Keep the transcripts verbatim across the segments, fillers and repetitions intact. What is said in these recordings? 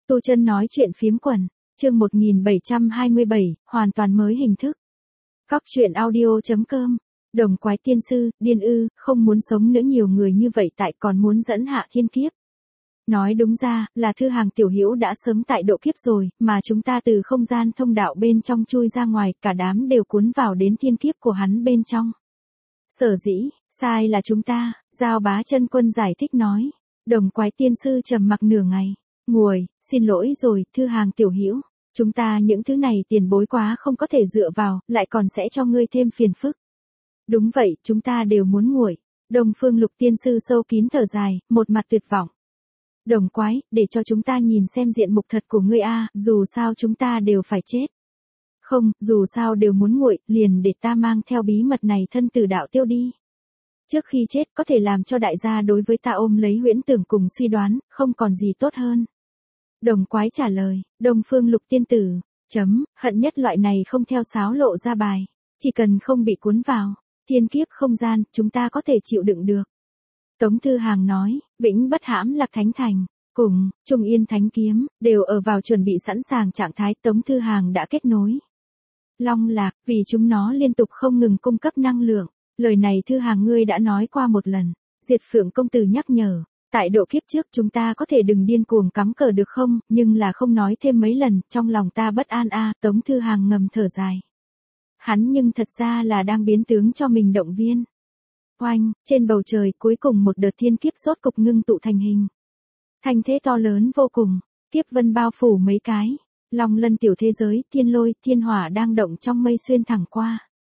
Tu Chân nói chuyện phiếm quần, chương một nghìn bảy trăm hai mươi bảy, hoàn toàn mới hình thức. Góc truyện audio chấm com. Đồng quái tiên sư, điên ư, không muốn sống nữa, nhiều người như vậy tại còn muốn dẫn hạ thiên kiếp. Nói đúng ra, là Thư Hàng tiểu hữu đã sớm tại độ kiếp rồi, mà chúng ta từ không gian thông đạo bên trong chui ra ngoài, cả đám đều cuốn vào đến thiên kiếp của hắn bên trong. Sở dĩ, sai là chúng ta, Giao Bá Chân Quân giải thích nói. Đồng quái tiên sư trầm mặc nửa ngày. Nguội, xin lỗi rồi, Thư Hàng tiểu hữu. Chúng ta những thứ này tiền bối quá không có thể dựa vào, lại còn sẽ cho ngươi thêm phiền phức. Đúng vậy, chúng ta đều muốn nguội. Đồng Phương Lục tiên sư sâu kín thở dài, một mặt tuyệt vọng. Đồng quái, để cho chúng ta nhìn xem diện mục thật của ngươi a, dù sao chúng ta đều phải chết. Không, dù sao đều muốn nguội, liền để ta mang theo bí mật này thân tử đạo tiêu đi. Trước khi chết có thể làm cho đại gia đối với ta ôm lấy huyễn tưởng cùng suy đoán, không còn gì tốt hơn. Đồng quái trả lời, Đồng Phương Lục tiên tử, chấm, hận nhất loại này không theo sáo lộ ra bài. Chỉ cần không bị cuốn vào, thiên kiếp không gian, chúng ta có thể chịu đựng được. Tống Thư Hàng nói, Vĩnh Bất Hãm Lạc Thánh Thành, cùng, Trung Yên Thánh Kiếm, đều ở vào chuẩn bị sẵn sàng trạng thái. Tống Thư Hàng đã kết nối Long Lạc, vì chúng nó liên tục không ngừng cung cấp năng lượng. Lời này Thư Hàng ngươi đã nói qua một lần. Diệt Phượng công tử nhắc nhở, tại độ kiếp trước chúng ta có thể đừng điên cuồng cắm cờ được không, nhưng là không nói thêm mấy lần, trong lòng ta bất an a. À, Tống Thư Hàng ngầm thở dài. Hắn nhưng thật ra là đang biến tướng cho mình động viên. Oanh, trên bầu trời cuối cùng một đợt thiên kiếp rốt cục ngưng tụ thành hình. Thành thế to lớn vô cùng, kiếp vân bao phủ mấy cái. Long lân tiểu thế giới, thiên lôi, thiên hỏa đang động trong mây xuyên thẳng qua.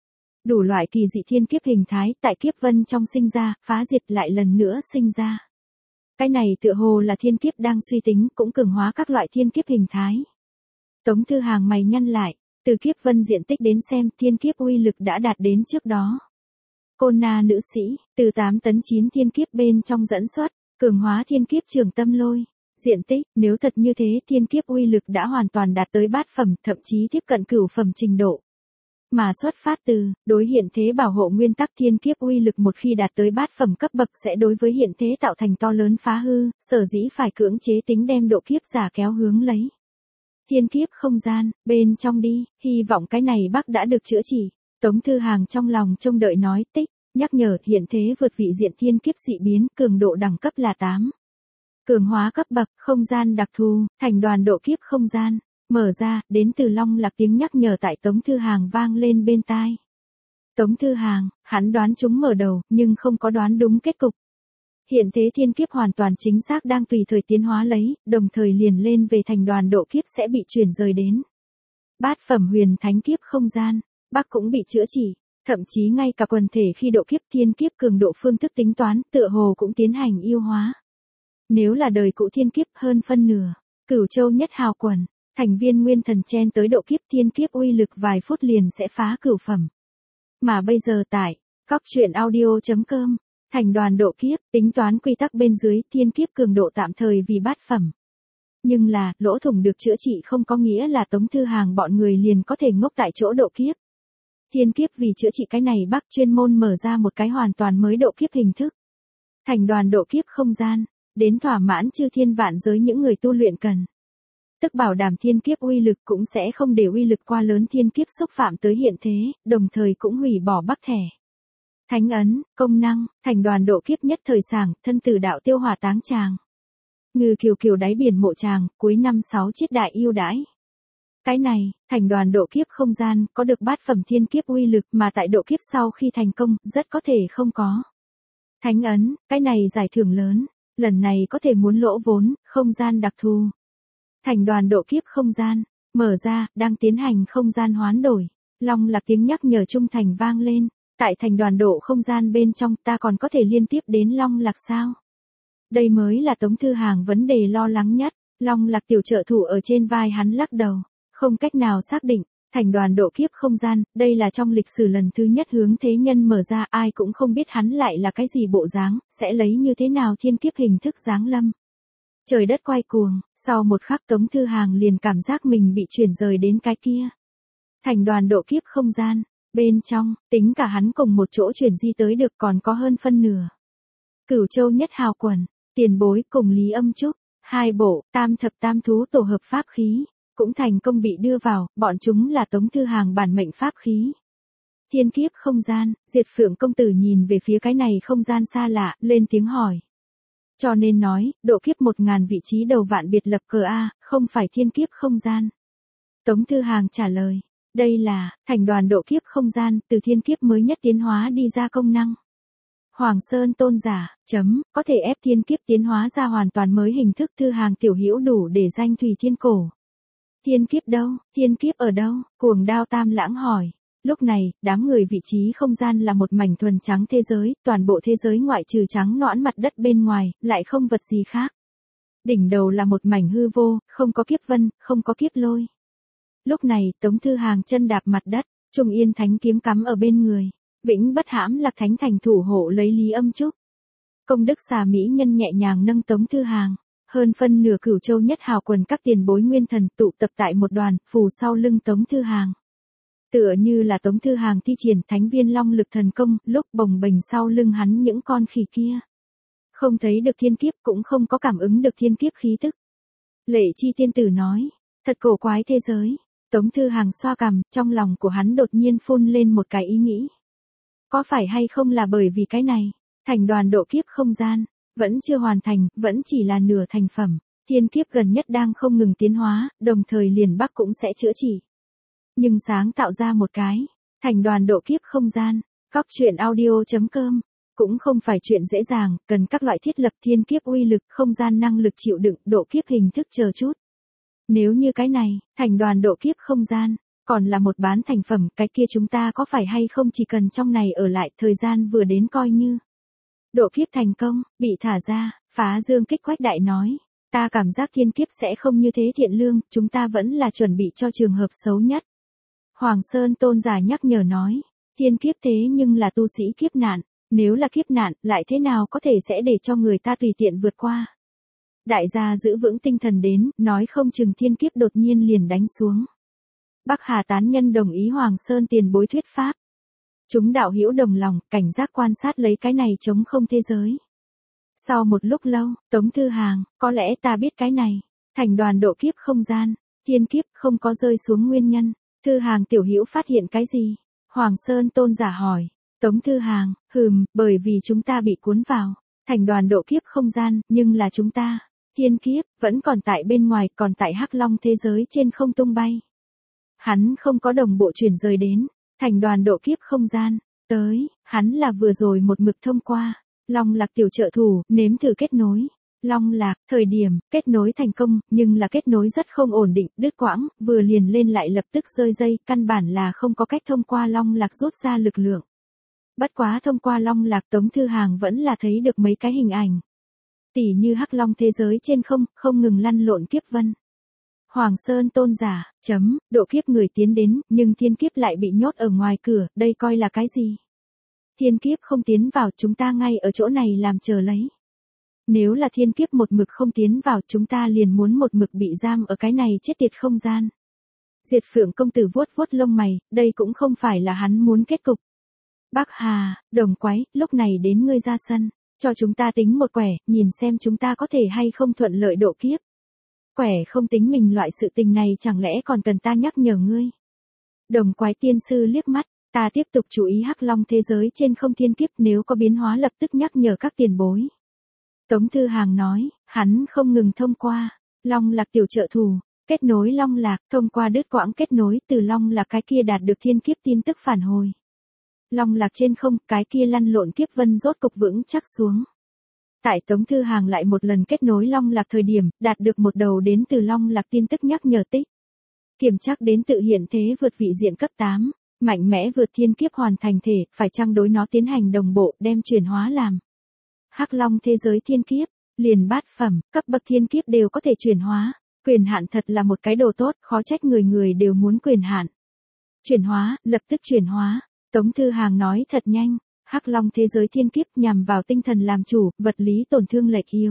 Đủ loại kỳ dị thiên kiếp hình thái tại kiếp vân trong sinh ra, phá diệt lại lần nữa sinh ra. Cái này tựa hồ là thiên kiếp đang suy tính, cũng cường hóa các loại thiên kiếp hình thái. Tống Thư Hàng mày nhăn lại, từ kiếp vân diện tích đến xem, thiên kiếp uy lực đã đạt đến trước đó. Côn Na nữ sĩ, từ tám tấn chín thiên kiếp bên trong dẫn xuất, cường hóa thiên kiếp trường tâm lôi. Diện tích, nếu thật như thế, thiên kiếp uy lực đã hoàn toàn đạt tới bát phẩm, thậm chí tiếp cận cửu phẩm trình độ. Mà xuất phát từ, đối hiện thế bảo hộ nguyên tắc, thiên kiếp uy lực một khi đạt tới bát phẩm cấp bậc sẽ đối với hiện thế tạo thành to lớn phá hư, sở dĩ phải cưỡng chế tính đem độ kiếp giả kéo hướng lấy. Thiên kiếp không gian, bên trong đi, hy vọng cái này bác đã được chữa trị. Tống Thư Hàng trong lòng trông đợi nói tích, nhắc nhở hiện thế vượt vị diện thiên kiếp dị biến, cường độ đẳng cấp là tám. Cường hóa cấp bậc, không gian đặc thù, thành đoàn độ kiếp không gian. Mở ra, đến từ Long Lạc tiếng nhắc nhở tại Tống Thư Hàng vang lên bên tai. Tống Thư Hàng, hắn đoán chúng mở đầu, nhưng không có đoán đúng kết cục. Hiện thế thiên kiếp hoàn toàn chính xác đang tùy thời tiến hóa lấy, đồng thời liền lên về thành đoàn độ kiếp sẽ bị chuyển rời đến. Bát phẩm huyền thánh kiếp không gian, Bắc cũng bị chữa trị, thậm chí ngay cả quần thể khi độ kiếp thiên kiếp cường độ phương thức tính toán, tựa hồ cũng tiến hành yêu hóa. Nếu là đời cũ thiên kiếp hơn phân nửa, Cửu Châu nhất hào quần. Thành viên nguyên thần chen tới độ kiếp thiên kiếp uy lực vài phút liền sẽ phá cửu phẩm. Mà bây giờ tại, góc truyện audio chấm com, thành đoàn độ kiếp, tính toán quy tắc bên dưới, thiên kiếp cường độ tạm thời vì bát phẩm. Nhưng là, lỗ thủng được chữa trị không có nghĩa là Tống Thư Hàng bọn người liền có thể ngốc tại chỗ độ kiếp. Thiên kiếp vì chữa trị cái này Bắc chuyên môn mở ra một cái hoàn toàn mới độ kiếp hình thức. Thành đoàn độ kiếp không gian, đến thỏa mãn chư thiên vạn giới những người tu luyện cần. Tức bảo đảm thiên kiếp uy lực cũng sẽ không để uy lực quá lớn thiên kiếp xúc phạm tới hiện thế, đồng thời cũng hủy bỏ bắc thẻ. Thánh ấn, công năng, thành đoàn độ kiếp nhất thời sảng, thân tử đạo tiêu hỏa táng tràng. Ngư kiều kiều đáy biển mộ tràng, cuối năm sáu chiết đại yêu đãi. Cái này, thành đoàn độ kiếp không gian, có được bát phẩm thiên kiếp uy lực mà tại độ kiếp sau khi thành công, rất có thể không có. Thánh ấn, cái này giải thưởng lớn, lần này có thể muốn lỗ vốn, không gian đặc thù. Thành đoàn độ kiếp không gian, mở ra, đang tiến hành không gian hoán đổi. Long Lạc tiếng nhắc nhở trung thành vang lên, tại thành đoàn độ không gian bên trong ta còn có thể liên tiếp đến Long Lạc sao? Đây mới là Tống Thư Hàng vấn đề lo lắng nhất. Long Lạc tiểu trợ thủ ở trên vai hắn lắc đầu, không cách nào xác định. Thành đoàn độ kiếp không gian, đây là trong lịch sử lần thứ nhất hướng thế nhân mở ra, ai cũng không biết hắn lại là cái gì bộ dáng, sẽ lấy như thế nào thiên kiếp hình thức giáng lâm. Trời đất quay cuồng, sau một khắc Tống Thư Hàng liền cảm giác mình bị chuyển rời đến cái kia. Thành đoàn độ kiếp không gian, bên trong, tính cả hắn cùng một chỗ chuyển di tới được còn có hơn phân nửa. Cửu Châu nhất hào quần, tiền bối cùng Lý Âm Trúc, Hai bộ, tam thập tam thú tổ hợp pháp khí, cũng thành công bị đưa vào, bọn chúng là Tống Thư Hàng bản mệnh pháp khí. Thiên kiếp không gian, Diệt Phượng công tử nhìn về phía cái này không gian xa lạ, lên tiếng hỏi. Cho nên nói, độ kiếp một ngàn vị trí đầu vạn biệt lập cờ A, không phải thiên kiếp không gian. Tống Thư Hàng trả lời, đây là, thành đoàn độ kiếp không gian, từ thiên kiếp mới nhất tiến hóa đi ra công năng. Hoàng Sơn tôn giả, chấm, có thể ép thiên kiếp tiến hóa ra hoàn toàn mới hình thức. Thư Hàng tiểu hữu đủ để danh Thủy Thiên Cổ. Thiên kiếp đâu, thiên kiếp ở đâu, Cuồng Đao Tam Lãng hỏi. Lúc này, đám người vị trí không gian là một mảnh thuần trắng thế giới, toàn bộ thế giới ngoại trừ trắng nõn mặt đất bên ngoài, lại không vật gì khác. Đỉnh đầu là một mảnh hư vô, không có kiếp vân, không có kiếp lôi. Lúc này, Tống Thư Hàng chân đạp mặt đất, Trung Yên Thánh kiếm cắm ở bên người. Vĩnh Bất Hãm Lạc Thánh thành thủ hộ lấy Lý Âm Trúc. Công đức xà mỹ nhân nhẹ nhàng nâng Tống Thư Hàng. Hơn phân nửa Cửu Châu nhất hào quần các tiền bối nguyên thần tụ tập tại một đoàn, phù sau lưng Tống Thư Hàng. Tựa như là Tống Thư Hàng thi triển thánh viên long lực thần công, lúc bồng bềnh sau lưng hắn những con khỉ kia. Không thấy được thiên kiếp cũng không có cảm ứng được thiên kiếp khí tức. Lệ Chi tiên tử nói, thật cổ quái thế giới. Tống Thư Hàng xoa cằm, trong lòng của hắn đột nhiên phun lên một cái ý nghĩ. Có phải hay không là bởi vì cái này, thành đoàn độ kiếp không gian, vẫn chưa hoàn thành, vẫn chỉ là nửa thành phẩm, thiên kiếp gần nhất đang không ngừng tiến hóa, đồng thời liền Bắc cũng sẽ chữa trị. Nhưng sáng tạo ra một cái, thành đoàn độ kiếp không gian, Cóc Truyện Audio chấm com, cũng không phải chuyện dễ dàng, cần các loại thiết lập thiên kiếp uy lực, không gian năng lực chịu đựng, độ kiếp hình thức chờ chút. Nếu như cái này, thành đoàn độ kiếp không gian, còn là một bán thành phẩm, cái kia chúng ta có phải hay không chỉ cần trong này ở lại, thời gian vừa đến coi như. Độ kiếp thành công, bị thả ra, Phá Dương Kích Quách Đại nói, ta cảm giác thiên kiếp sẽ không như thế thiện lương, chúng ta vẫn là chuẩn bị cho trường hợp xấu nhất. Hoàng Sơn tôn giả nhắc nhở nói, thiên kiếp thế nhưng là tu sĩ kiếp nạn, nếu là kiếp nạn, lại thế nào có thể sẽ để cho người ta tùy tiện vượt qua. Đại gia giữ vững tinh thần đến, nói không chừng thiên kiếp đột nhiên liền đánh xuống. Bắc Hà tán nhân đồng ý Hoàng Sơn tiền bối thuyết pháp. Chúng đạo hữu đồng lòng, cảnh giác quan sát lấy cái này chống không thế giới. Sau một lúc lâu, Tống Thư Hàng, có lẽ ta biết cái này, thành đoàn độ kiếp không gian, thiên kiếp không có rơi xuống nguyên nhân. Thư Hàng tiểu hữu phát hiện cái gì? Hoàng Sơn tôn giả hỏi. Tống Thư Hàng, hừm, bởi vì chúng ta bị cuốn vào, thành đoàn độ kiếp không gian, nhưng là chúng ta, thiên kiếp, vẫn còn tại bên ngoài, còn tại Hắc Long thế giới trên không tung bay. Hắn không có đồng bộ chuyển rời đến, thành đoàn độ kiếp không gian, tới, hắn là vừa rồi một mực thông qua, Long Lạc tiểu trợ thủ, nếm thử kết nối. Long Lạc, thời điểm, kết nối thành công, nhưng là kết nối rất không ổn định, đứt quãng, vừa liền lên lại lập tức rơi dây, căn bản là không có cách thông qua Long Lạc rút ra lực lượng. Bất quá thông qua Long Lạc Tống Thư Hàng vẫn là thấy được mấy cái hình ảnh. Tỉ như Hắc Long thế giới trên không, không ngừng lăn lộn kiếp vân. Hoàng Sơn tôn giả, chấm, độ kiếp người tiến đến, nhưng thiên kiếp lại bị nhốt ở ngoài cửa, đây coi là cái gì? Thiên kiếp không tiến vào, chúng ta ngay ở chỗ này làm chờ lấy. Nếu là thiên kiếp một mực không tiến vào, chúng ta liền muốn một mực bị giam ở cái này chết tiệt không gian. Diệt Phượng công tử vuốt vuốt lông mày, đây cũng không phải là hắn muốn kết cục. Bắc Hà, Đồng Quái, lúc này đến ngươi ra sân, cho chúng ta tính một quẻ, nhìn xem chúng ta có thể hay không thuận lợi độ kiếp. Quẻ không tính mình loại sự tình này chẳng lẽ còn cần ta nhắc nhở ngươi. Đồng Quái tiên sư liếc mắt, ta tiếp tục chú ý Hắc Long thế giới trên không thiên kiếp, nếu có biến hóa lập tức nhắc nhở các tiền bối. Tống Thư Hàng nói, hắn không ngừng thông qua, Long Lạc tiểu trợ thủ, kết nối Long Lạc, thông qua đứt quãng kết nối từ Long Lạc cái kia đạt được thiên kiếp tin tức phản hồi. Long Lạc trên không, cái kia lăn lộn kiếp vân rốt cục vững chắc xuống. Tại Tống Thư Hàng lại một lần kết nối Long Lạc thời điểm, đạt được một đầu đến từ Long Lạc tin tức nhắc nhở tích. Kiểm tra đến tự hiện thế vượt vị diện cấp tám, mạnh mẽ vượt thiên kiếp hoàn thành thể, phải chăng đối nó tiến hành đồng bộ, đem chuyển hóa làm. Hắc Long thế giới thiên kiếp, liền bát phẩm, cấp bậc thiên kiếp đều có thể chuyển hóa, quyền hạn thật là một cái đồ tốt, khó trách người người đều muốn quyền hạn. Chuyển hóa, lập tức chuyển hóa, Tống Thư Hàng nói thật nhanh, Hắc Long thế giới thiên kiếp nhằm vào tinh thần làm chủ, vật lý tổn thương lệch yếu.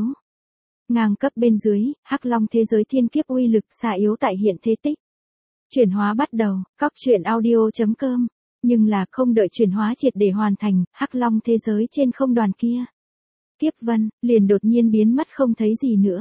Ngang cấp bên dưới, Hắc Long thế giới thiên kiếp uy lực xạ yếu tại hiện thế tích. Chuyển hóa bắt đầu, Cóc Truyện Audio chấm com, nhưng là không đợi chuyển hóa triệt để hoàn thành, Hắc Long thế giới trên không đoàn kia. Kiếp vân, liền đột nhiên biến mất không thấy gì nữa.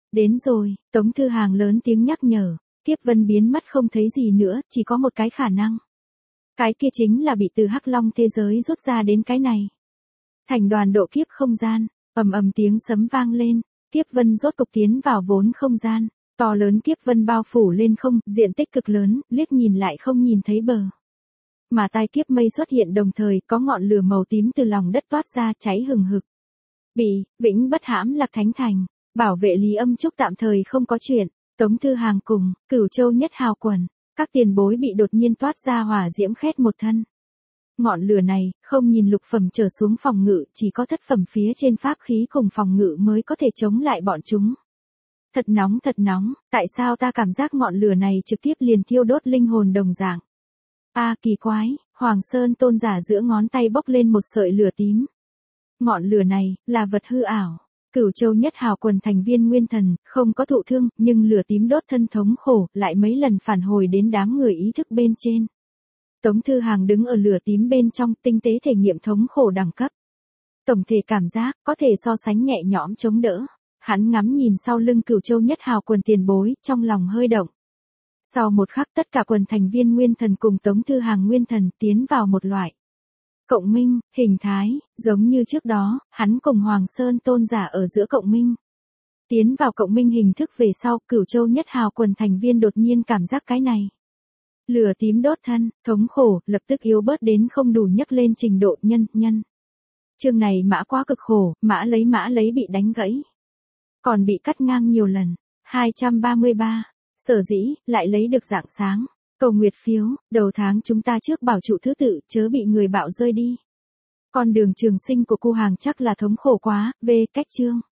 Đến rồi, Tống Thư Hàng lớn tiếng nhắc nhở, Kiếp Vân biến mất không thấy gì nữa, chỉ có một cái khả năng. Cái kia chính là bị từ Hắc Long thế giới rút ra đến cái này. Thành đoàn độ kiếp không gian, ầm ầm tiếng sấm vang lên, Kiếp Vân rốt cục tiến vào vốn không gian, to lớn Kiếp Vân bao phủ lên không, diện tích cực lớn, liếc nhìn lại không nhìn thấy bờ. Mà tai kiếp mây xuất hiện đồng thời, có ngọn lửa màu tím từ lòng đất toát ra, cháy hừng hực. Bị, Vĩnh Bất Hãm Lạc Thánh Thành, bảo vệ Lý Âm Trúc tạm thời không có chuyện, Tống Thư Hàng cùng, Cửu Châu Nhất Hào Quần, các tiền bối bị đột nhiên toát ra hỏa diễm khét một thân. Ngọn lửa này, không nhìn lục phẩm trở xuống phòng ngự, chỉ có thất phẩm phía trên pháp khí cùng phòng ngự mới có thể chống lại bọn chúng. Thật nóng thật nóng, tại sao ta cảm giác ngọn lửa này trực tiếp liền thiêu đốt linh hồn đồng dạng. A à, kỳ quái, Hoàng Sơn Tôn giả giữa ngón tay bốc lên một sợi lửa tím. Ngọn lửa này, là vật hư ảo. Cửu Châu Nhất Hào Quần thành viên nguyên thần, không có thụ thương, nhưng lửa tím đốt thân thống khổ, lại mấy lần phản hồi đến đám người ý thức bên trên. Tống Thư Hàng đứng ở lửa tím bên trong, tinh tế thể nghiệm thống khổ đẳng cấp. Tổng thể cảm giác, có thể so sánh nhẹ nhõm chống đỡ. Hắn ngắm nhìn sau lưng Cửu Châu Nhất Hào Quần tiền bối, trong lòng hơi động. Sau một khắc tất cả quần thành viên nguyên thần cùng Tống Thư Hàng nguyên thần tiến vào một loại cộng minh, hình thái, giống như trước đó, hắn cùng Hoàng Sơn Tôn giả ở giữa cộng minh. Tiến vào cộng minh hình thức về sau, Cửu Châu Nhất Hào Quần thành viên đột nhiên cảm giác cái này. Lửa tím đốt thân, thống khổ, lập tức yếu bớt đến không đủ nhấc lên trình độ nhân, nhân. Chương này mã quá cực khổ, mã lấy mã lấy bị đánh gãy. Còn bị cắt ngang nhiều lần. hai trăm ba mươi ba. Sở dĩ, lại lấy được dạng sáng. Cầu nguyệt phiếu, đầu tháng chúng ta trước bảo trụ thứ tự, chớ bị người bạo rơi đi. Con đường trường sinh của cô hàng chắc là thống khổ quá, về cách chương.